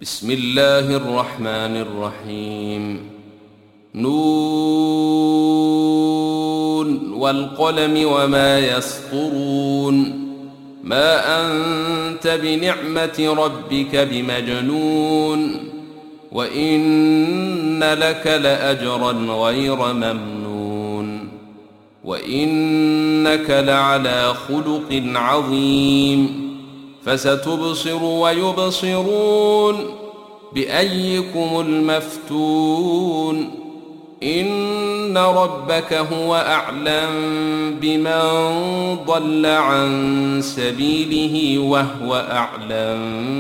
بسم الله الرحمن الرحيم. نون والقلم وما يسطرون. ما أنت بنعمة ربك بمجنون، وإن لك لأجرا غير ممنون، وإنك لعلى خلق عظيم. فستبصر ويبصرون بأيكم المفتون. إن ربك هو أعلم بمن ضل عن سبيله وهو أعلم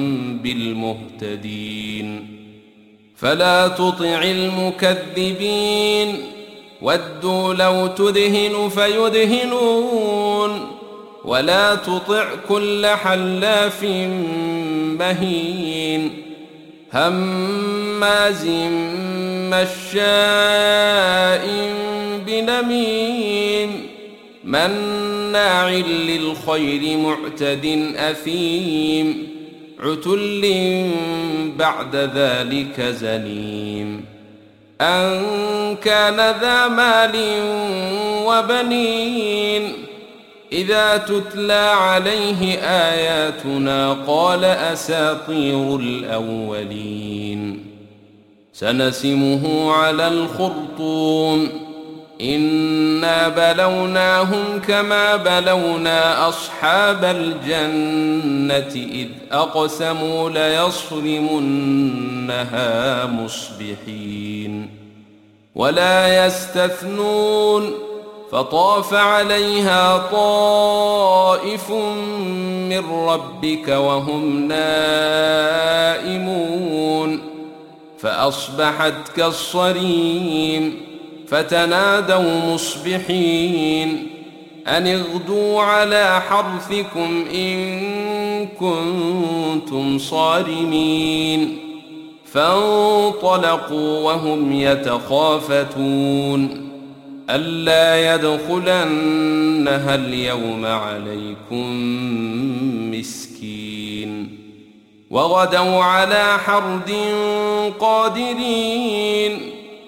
بالمهتدين. فلا تطع المكذبين، ودوا لو تدهن فيدهنون. ولا تطع كل حلاف مهين، هماز مشاء بنميم، مناع للخير معتد أثيم، عتل بعد ذلك زنيم. أن كان ذا مال وبنين، إذا تتلى عليه آياتنا قال أساطير الأولين. سنسمه على الخرطوم. إنا بلوناهم كما بلونا أصحاب الجنة إذ أقسموا ليصرمنها مصبحين، ولا يستثنون. فطاف عليها طائف من ربك وهم نائمون، فأصبحت كالصريم. فتنادوا مصبحين أن اغدوا على حرثكم إن كنتم صارمين. فانطلقوا وهم يتخافتون ألا يدخلنها اليوم عليكم مسكين. وغدوا على حرد قادرين،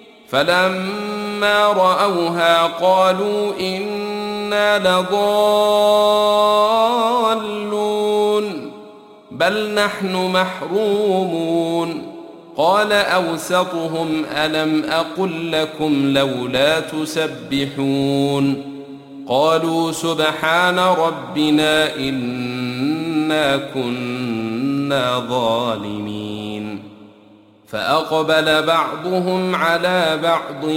فلما رأوها قالوا إنا لضالون بل نحن محرومون. قال أوسطهم ألم أقل لكم لولا تسبحون؟ قالوا سبحان ربنا إنا كنا ظالمين. فأقبل بعضهم على بعض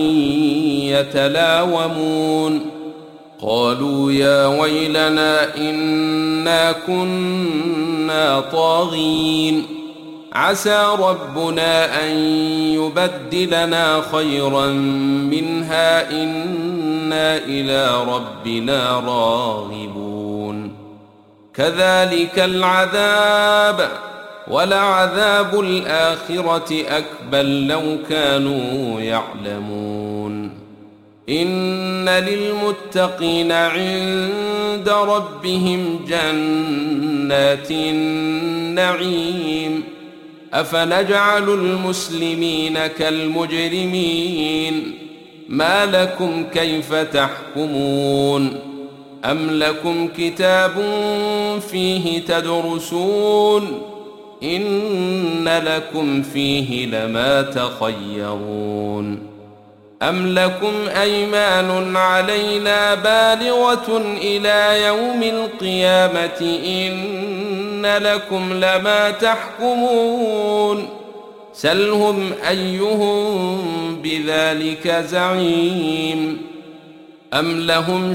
يتلاومون قالوا يا ويلنا إنا كنا طاغين، عسى ربنا أن يبدلنا خيرا منها إنا إلى ربنا راغبون. كذلك العذاب، ولعذاب الآخرة أكبر لو كانوا يعلمون. إن للمتقين عند ربهم جنات النعيم. أفنجعل المسلمين كالمجرمين؟ ما لكم كيف تحكمون؟ أم لكم كتاب فيه تدرسون؟ إن لكم فيه لما تخيرون. أم لكم أيمان علينا بالغة إلى يوم القيامة إن لكم لما تحكمون. سلهم أيهم بذلك زعيم. أم لهم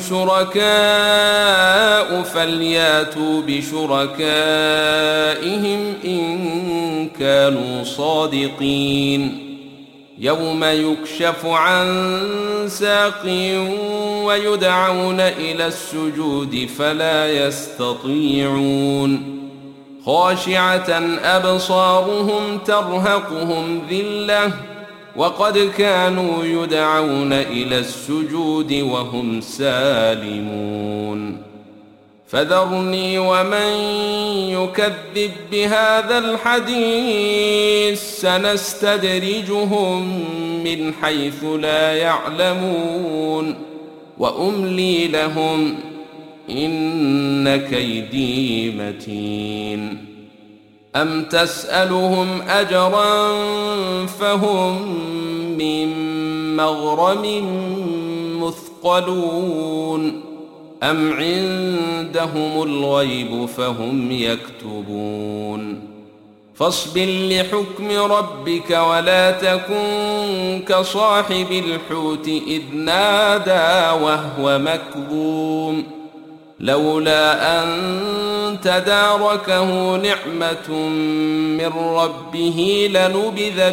شركاء فلياتوا بشركائهم إن كانوا صادقين. يوم يكشف عن ساق ويدعون إلى السجود فلا يستطيعون. خاشعة أبصارهم ترهقهم ذلة وقد كانوا يدعون إلى السجود وهم سالمون. فذرني ومن يكذب بهذا الحديث سنستدرجهم من حيث لا يعلمون وأملي لهم إن كيدي متين أم تسألهم أجرا فهم من مغرم مثقلون أم عندهم الغيب فهم يكتبون فاصبر لحكم ربك ولا تكن كصاحب الحوت إذ نادى وهو مكظوم لولا أن تداركه نعمة من ربه لنبذ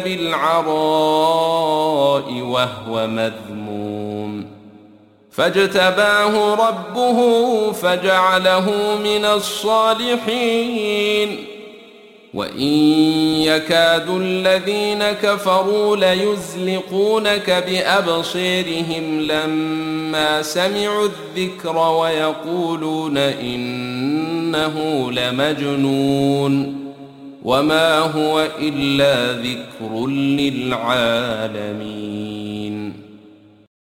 بالعراء وهو مذموم فاجتباه ربه فجعله من الصالحين وإن يكاد الذين كفروا ليزلقونك بأبصيرهم لما سمعوا الذكر ويقولون إنه لمجنون وما هو إلا ذكر للعالمين